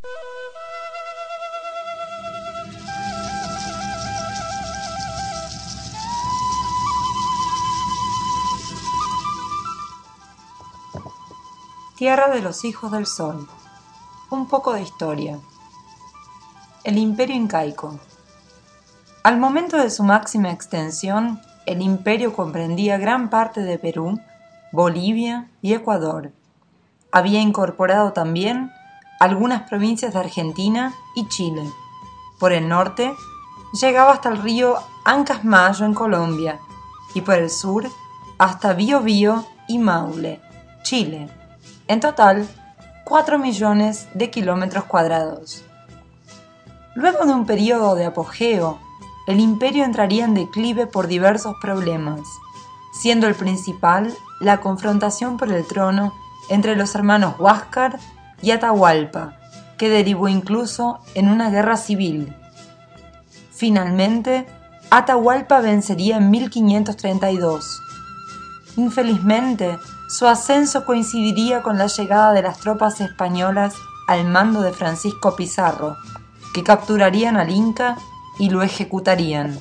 Tierra de los hijos del sol. Un poco de historia. El Imperio Incaico. Al momento de su máxima extensión, el imperio comprendía gran parte de Perú, Bolivia y Ecuador. Había incorporado también algunas provincias de Argentina y Chile. Por el norte, llegaba hasta el río Ancasmayo en Colombia y por el sur hasta Biobío y Maule, Chile. En total, 4 millones de kilómetros cuadrados. Luego de un periodo de apogeo, el imperio entraría en declive por diversos problemas, siendo el principal la confrontación por el trono entre los hermanos Huáscar y Atahualpa, que derivó incluso en una guerra civil. Finalmente, Atahualpa vencería en 1532. Infelizmente, su ascenso coincidiría con la llegada de las tropas españolas al mando de Francisco Pizarro, que capturarían al Inca y lo ejecutarían.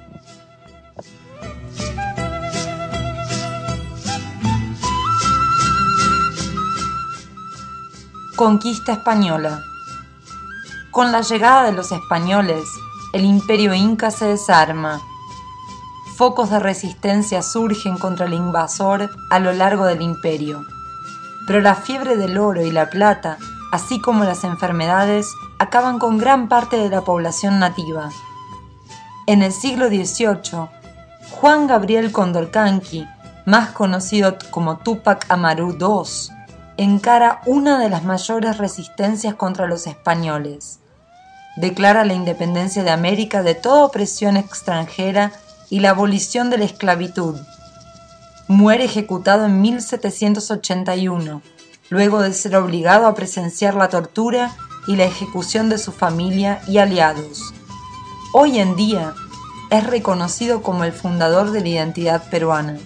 Conquista española. Con la llegada de los españoles, el imperio inca se desarma. Focos de resistencia surgen contra el invasor a lo largo del imperio. Pero la fiebre del oro y la plata, así como las enfermedades, acaban con gran parte de la población nativa. En el siglo XVIII, Juan Gabriel Condorcanqui, más conocido como Túpac Amaru II, encara una de las mayores resistencias contra los españoles. Declara la independencia de América de toda opresión extranjera y la abolición de la esclavitud. Muere ejecutado en 1781, luego de ser obligado a presenciar la tortura y la ejecución de su familia y aliados. Hoy en día es reconocido como el fundador de la identidad peruana.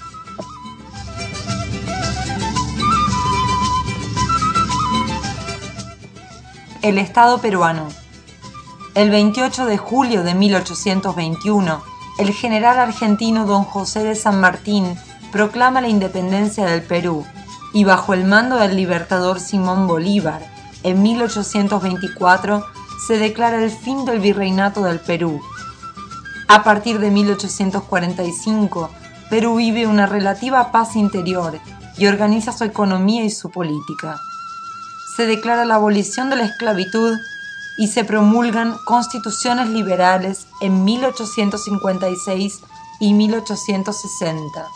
El Estado peruano. El 28 de julio de 1821, el general argentino don José de San Martín proclama la independencia del Perú y bajo el mando del libertador Simón Bolívar, en 1824 se declara el fin del virreinato del Perú. A partir de 1845, Perú vive una relativa paz interior y organiza su economía y su política. Se declara la abolición de la esclavitud y se promulgan constituciones liberales en 1856 y 1860.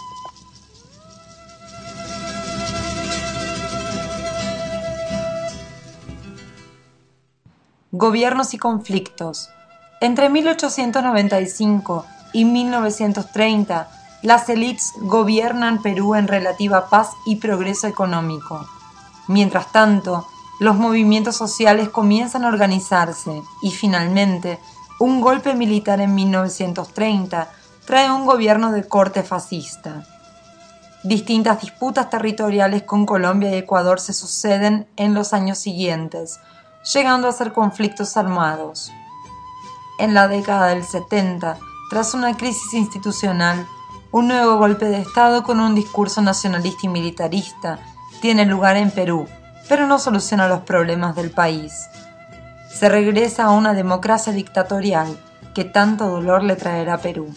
Gobiernos y conflictos. Entre 1895 y 1930, las élites gobiernan Perú en relativa paz y progreso económico. Mientras tanto, los movimientos sociales comienzan a organizarse y finalmente, un golpe militar en 1930 trae un gobierno de corte fascista. Distintas disputas territoriales con Colombia y Ecuador se suceden en los años siguientes, llegando a ser conflictos armados. En la década del 70, tras una crisis institucional, un nuevo golpe de Estado con un discurso nacionalista y militarista tiene lugar en Perú, pero no soluciona los problemas del país. Se regresa a una democracia dictatorial que tanto dolor le traerá a Perú.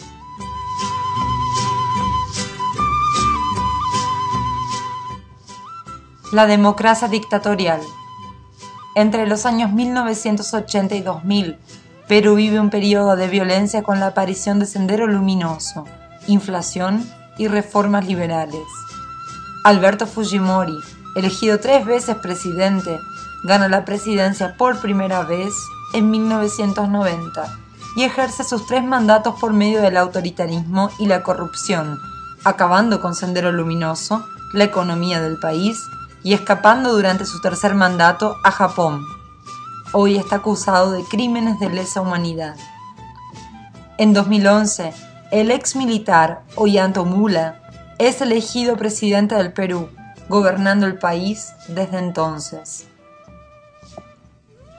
La democracia dictatorial. Entre los años 1980 y 2000, Perú vive un periodo de violencia con la aparición de Sendero Luminoso, inflación y reformas liberales. Alberto Fujimori, elegido 3 veces presidente, gana la presidencia por primera vez en 1990 y ejerce sus 3 mandatos por medio del autoritarismo y la corrupción, acabando con Sendero Luminoso, la economía del país y escapando durante su 3er mandato a Japón. Hoy está acusado de crímenes de lesa humanidad. En 2011, el ex militar Ollanta Humala es elegido presidente del Perú, gobernando el país desde entonces.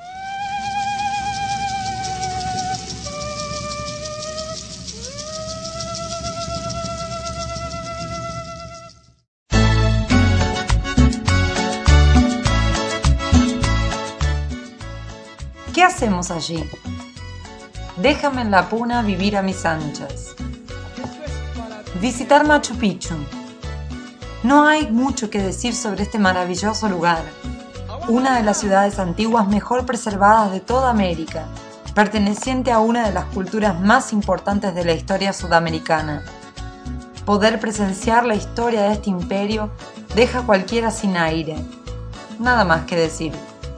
¿Qué hacemos allí? Déjame en la puna vivir a mis anchas. Visitar Machu Picchu. No hay mucho que decir sobre este maravilloso lugar, una de las ciudades antiguas mejor preservadas de toda América, perteneciente a una de las culturas más importantes de la historia sudamericana. Poder presenciar la historia de este imperio deja a cualquiera sin aire. Nada más que decir.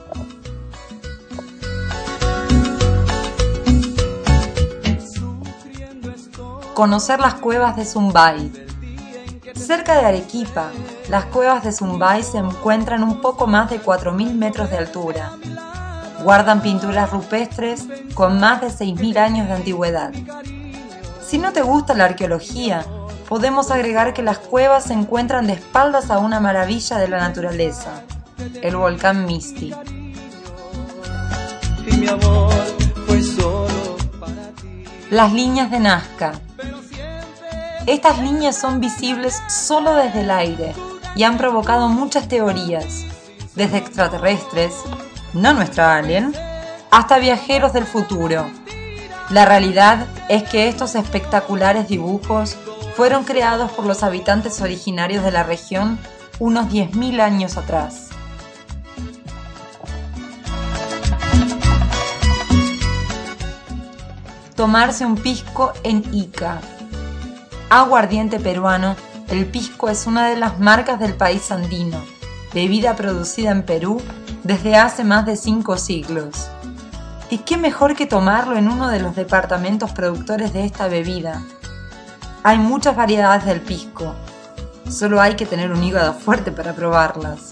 Conocer las cuevas de Zumbay. Cerca de Arequipa, las cuevas de Zumbay se encuentran un poco más de 4.000 metros de altura. Guardan pinturas rupestres con más de 6.000 años de antigüedad. Si no te gusta la arqueología, podemos agregar que las cuevas se encuentran de espaldas a una maravilla de la naturaleza, el volcán Misti. Las líneas de Nazca. Estas líneas son visibles solo desde el aire y han provocado muchas teorías, desde extraterrestres, no nuestra alien, hasta viajeros del futuro. La realidad es que estos espectaculares dibujos fueron creados por los habitantes originarios de la región unos 10.000 años atrás. Tomarse un pisco en Ica. Aguardiente peruano, el pisco es una de las marcas del país andino, bebida producida en Perú desde hace más de 5 siglos. ¿Y qué mejor que tomarlo en uno de los departamentos productores de esta bebida? Hay muchas variedades del pisco, solo hay que tener un hígado fuerte para probarlas.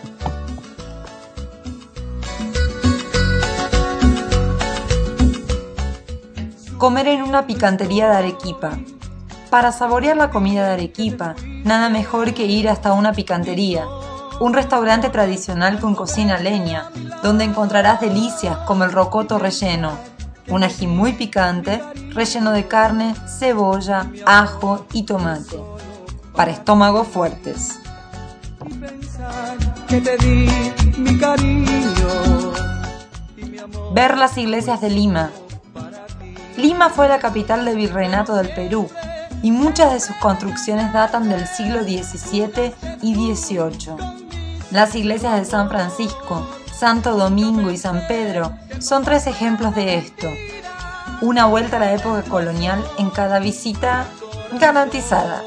Comer en una picantería de Arequipa. Para saborear la comida de Arequipa, nada mejor que ir hasta una picantería, un restaurante tradicional con cocina a leña, donde encontrarás delicias como el rocoto relleno, un ají muy picante, relleno de carne, cebolla, ajo y tomate, para estómagos fuertes. Ver las iglesias de Lima. Lima fue la capital del Virreinato del Perú, y muchas de sus construcciones datan del siglo XVII y XVIII. Las iglesias de San Francisco, Santo Domingo y San Pedro son 3 ejemplos de esto. Una vuelta a la época colonial en cada visita garantizada.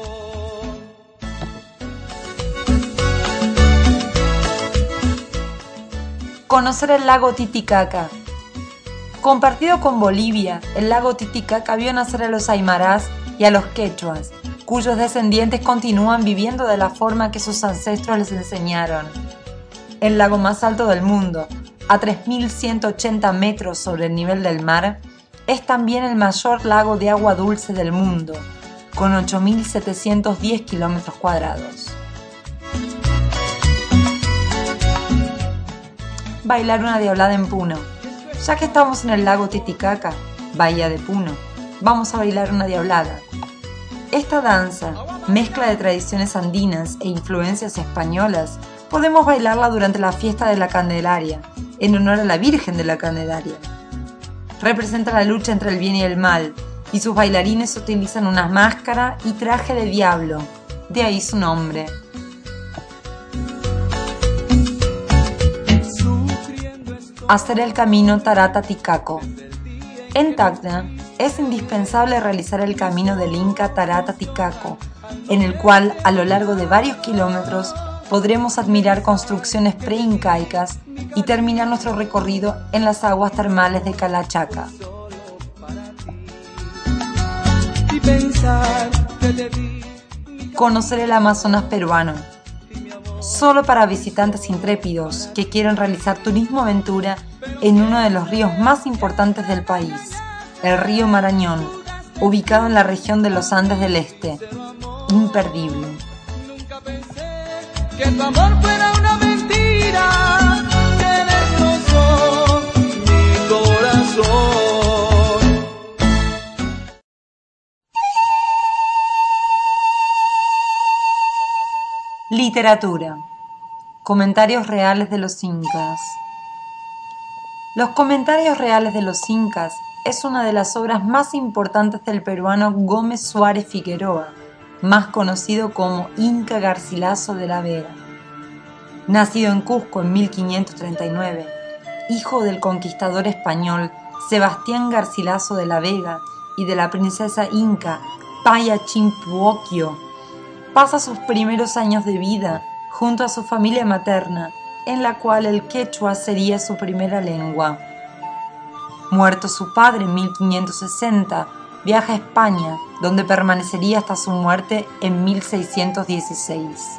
Conocer el lago Titicaca. Compartido con Bolivia, el lago Titicaca vio nacer a los aymarás y a los quechuas, cuyos descendientes continúan viviendo de la forma que sus ancestros les enseñaron. El lago más alto del mundo, a 3.180 metros sobre el nivel del mar, es también el mayor lago de agua dulce del mundo, con 8.710 kilómetros cuadrados. Bailar una diablada en Puno. Ya que estamos en el lago Titicaca, Bahía de Puno, vamos a bailar una diablada. Esta danza, mezcla de tradiciones andinas e influencias españolas, podemos bailarla durante la fiesta de la Candelaria, en honor a la Virgen de la Candelaria. Representa la lucha entre el bien y el mal, y sus bailarines utilizan una máscara y traje de diablo, de ahí su nombre. Hacer el camino Tarata-Ticaco. En Tacna es indispensable realizar el camino del Inca Tarata-Ticaco, en el cual a lo largo de varios kilómetros podremos admirar construcciones preincaicas y terminar nuestro recorrido en las aguas termales de Calachaca. Conocer el Amazonas peruano. Solo para visitantes intrépidos que quieren realizar turismo aventura en uno de los ríos más importantes del país, el río Marañón, ubicado en la región de los Andes del Este. Imperdible. Nunca pensé que tu amor fuera una mentira, que destrozó mi corazón. Literatura. Comentarios reales de los incas. Los comentarios reales de los incas es una de las obras más importantes del peruano Gómez Suárez Figueroa, más conocido como Inca Garcilaso de la Vega. Nacido en Cusco en 1539, hijo del conquistador español Sebastián Garcilaso de la Vega y de la princesa inca Paya Chimpuoquio, pasa sus primeros años de vida junto a su familia materna, en la cual el quechua sería su primera lengua. Muerto su padre en 1560, viaja a España, donde permanecería hasta su muerte en 1616.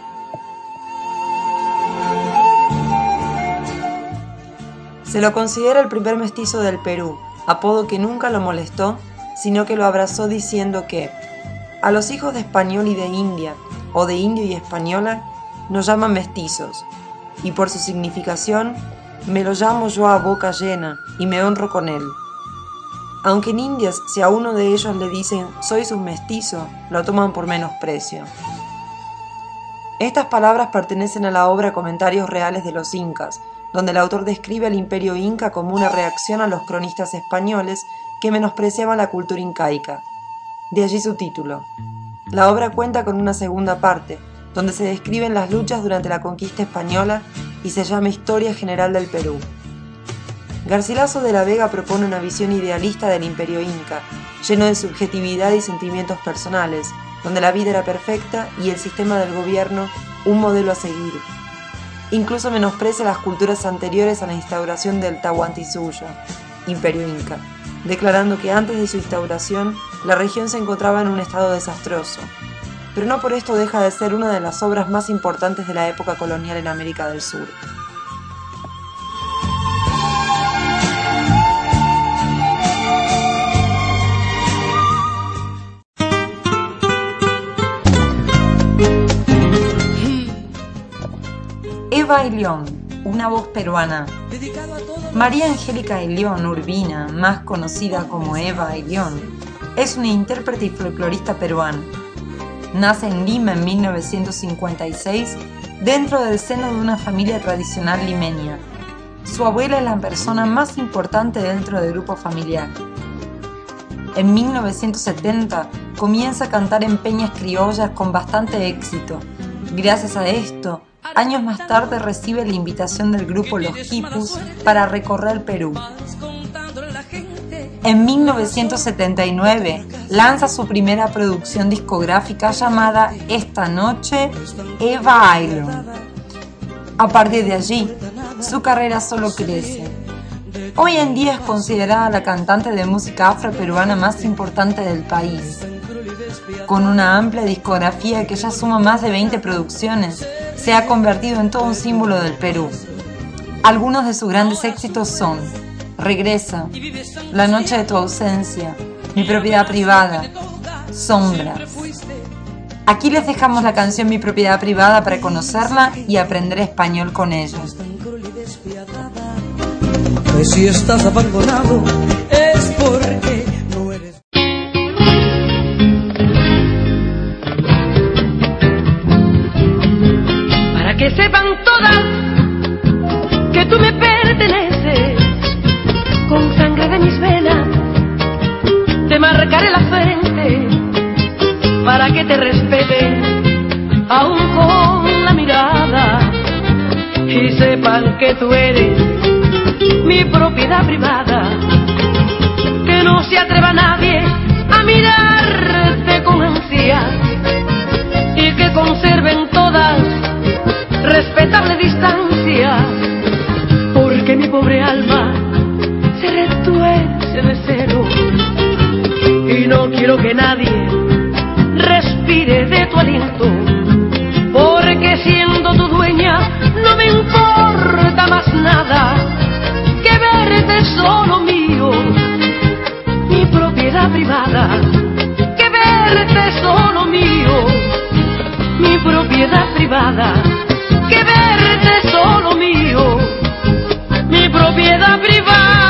Se lo considera el primer mestizo del Perú, apodo que nunca lo molestó, sino que lo abrazó diciendo que a los hijos de español y de India, o de indio y española, nos llaman mestizos, y por su significación me lo llamo yo a boca llena y me honro con él. Aunque en Indias, si a uno de ellos le dicen sois un mestizo, lo toman por menosprecio. Estas palabras pertenecen a la obra Comentarios Reales de los Incas, donde el autor describe al imperio inca como una reacción a los cronistas españoles que menospreciaban la cultura incaica. De allí su título. La obra cuenta con una segunda parte, donde se describen las luchas durante la conquista española y se llama Historia General del Perú. Garcilaso de la Vega propone una visión idealista del imperio inca, lleno de subjetividad y sentimientos personales, donde la vida era perfecta y el sistema del gobierno un modelo a seguir. Incluso menosprecia las culturas anteriores a la instauración del Tahuantinsuyo, imperio inca, declarando que antes de su instauración la región se encontraba en un estado desastroso, pero no por esto deja de ser una de las obras más importantes de la época colonial en América del Sur. Eva Ilión, una voz peruana. María Angélica Ilión Urbina, más conocida como Eva Ilión, es una intérprete y folclorista peruana. Nace en Lima en 1956 dentro del seno de una familia tradicional limeña. Su abuela es la persona más importante dentro del grupo familiar. En 1970 comienza a cantar en peñas criollas con bastante éxito. Gracias a esto, años más tarde recibe la invitación del grupo Los Quipus para recorrer Perú. En 1979 lanza su primera producción discográfica llamada Esta Noche, Eva Ilión. A partir de allí, su carrera solo crece. Hoy en día es considerada la cantante de música afroperuana más importante del país. Con una amplia discografía que ya suma más de 20 producciones, se ha convertido en todo un símbolo del Perú. Algunos de sus grandes éxitos son Regresa, La noche de tu ausencia, Mi propiedad privada, Sombras. Aquí les dejamos la canción Mi propiedad privada para conocerla y aprender español con ellos. Pues si estás abandonado es porque no eres. Para que sepan todas que tú me perteneces, con sangre de mis venas te marcaré la frente, para que te respeten aún con la mirada y sepan que tú eres mi propiedad privada, que no se atreva nadie a mirarte con ansia y que conserven todas respetable distancia, porque mi pobre alma se retuerce de celo y no quiero que nadie respire de tu aliento, porque siendo tu dueña no me importa más nada que verte solo mío, mi propiedad privada, que verte solo mío, mi propiedad privada, que verte solo mío, mi propiedad privada.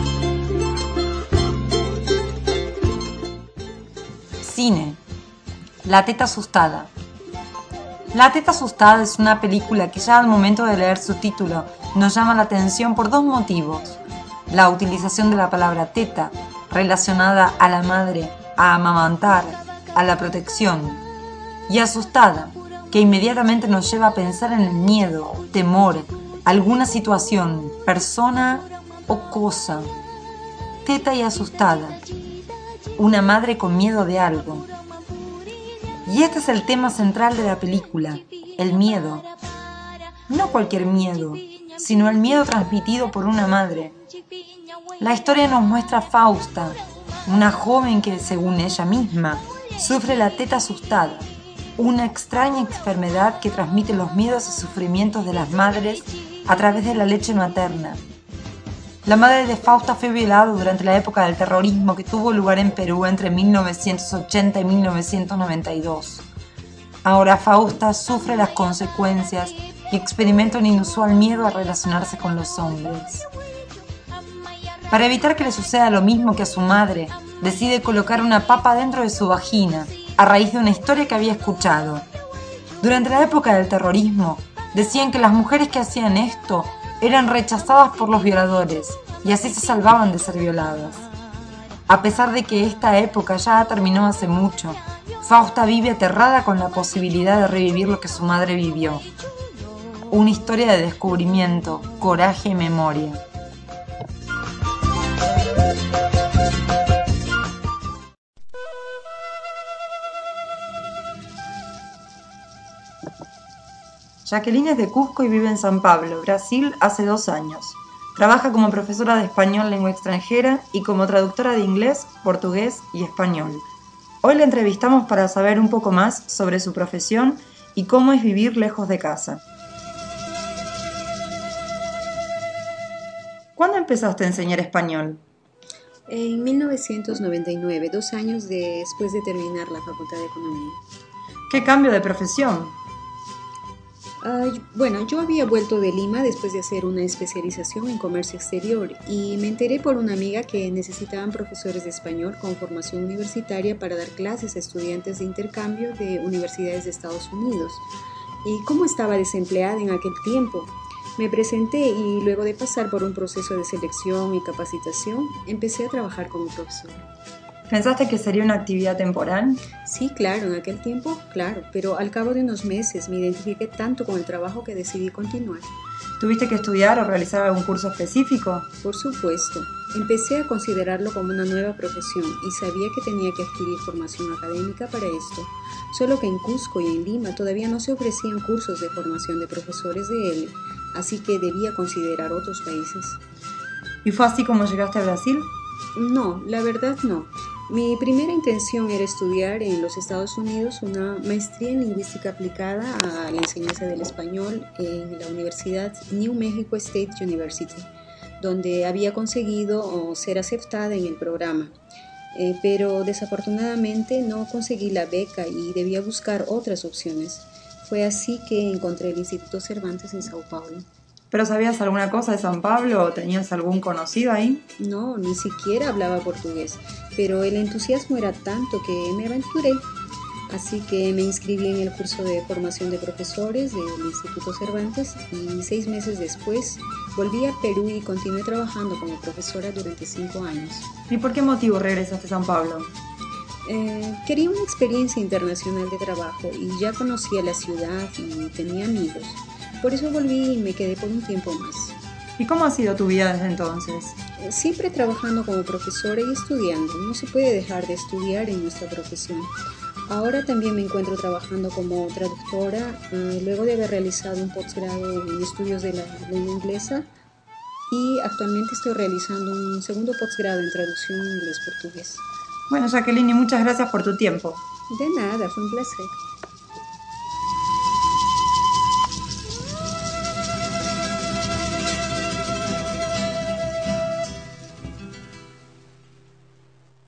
Cine. La teta asustada. La teta asustada es una película que ya al momento de leer su título nos llama la atención por dos motivos. La utilización de la palabra teta, relacionada a la madre, a amamantar, a la protección. Y asustada, que inmediatamente nos lleva a pensar en el miedo, temor, alguna situación, persona o cosa. Teta y asustada. Una madre con miedo de algo. Y este es el tema central de la película, el miedo. No cualquier miedo, sino el miedo transmitido por una madre. La historia nos muestra a Fausta, una joven que, según ella misma, sufre la teta asustada, una extraña enfermedad que transmite los miedos y sufrimientos de las madres a través de la leche materna. La madre de Fausta fue violada durante la época del terrorismo que tuvo lugar en Perú entre 1980 y 1992. Ahora Fausta sufre las consecuencias y experimenta un inusual miedo a relacionarse con los hombres. Para evitar que le suceda lo mismo que a su madre, decide colocar una papa dentro de su vagina, a raíz de una historia que había escuchado. Durante la época del terrorismo, decían que las mujeres que hacían esto eran rechazadas por los violadores y así se salvaban de ser violadas. A pesar de que esta época ya terminó hace mucho, Fausta vive aterrada con la posibilidad de revivir lo que su madre vivió. Una historia de descubrimiento, coraje y memoria. Jacqueline es de Cusco y vive en San Pablo, Brasil, hace 2 años. Trabaja como profesora de español lengua extranjera y como traductora de inglés, portugués y español. Hoy la entrevistamos para saber un poco más sobre su profesión y cómo es vivir lejos de casa. ¿Cuándo empezaste a enseñar español? En 1999, 2 años después de terminar la Facultad de Economía. ¿Qué cambio de profesión? Bueno, yo había vuelto de Lima después de hacer una especialización en comercio exterior y me enteré por una amiga que necesitaban profesores de español con formación universitaria para dar clases a estudiantes de intercambio de universidades de Estados Unidos. Y como estaba desempleada en aquel tiempo, me presenté y luego de pasar por un proceso de selección y capacitación, empecé a trabajar como profesora. ¿Pensaste que sería una actividad temporal? Sí, claro, en aquel tiempo, claro, pero al cabo de unos meses me identifiqué tanto con el trabajo que decidí continuar. ¿Tuviste que estudiar o realizar algún curso específico? Por supuesto, empecé a considerarlo como una nueva profesión y sabía que tenía que adquirir formación académica para esto, solo que en Cusco y en Lima todavía no se ofrecían cursos de formación de profesores de L, así que debía considerar otros países. ¿Y fue así como llegaste a Brasil? No, la verdad no. Mi primera intención era estudiar en los Estados Unidos una maestría en lingüística aplicada a la enseñanza del español en la Universidad New Mexico State University, donde había conseguido ser aceptada en el programa. Pero desafortunadamente no conseguí la beca y debía buscar otras opciones. Fue así que encontré el Instituto Cervantes en Sao Paulo. ¿Pero sabías alguna cosa de San Pablo o tenías algún conocido ahí? No, ni siquiera hablaba portugués, pero el entusiasmo era tanto que me aventuré. Así que me inscribí en el curso de formación de profesores del Instituto Cervantes y 6 meses después volví a Perú y continué trabajando como profesora durante 5 años. ¿Y por qué motivo regresaste a San Pablo? Quería una experiencia internacional de trabajo y ya conocía la ciudad y tenía amigos. Por eso volví y me quedé por un tiempo más. ¿Y cómo ha sido tu vida desde entonces? Siempre trabajando como profesora y estudiando. No se puede dejar de estudiar en nuestra profesión. Ahora también me encuentro trabajando como traductora, luego de haber realizado un posgrado en estudios de la lengua inglesa y actualmente estoy realizando un segundo posgrado en traducción inglés-portugués. Bueno, Jacqueline, muchas gracias por tu tiempo. De nada, fue un placer.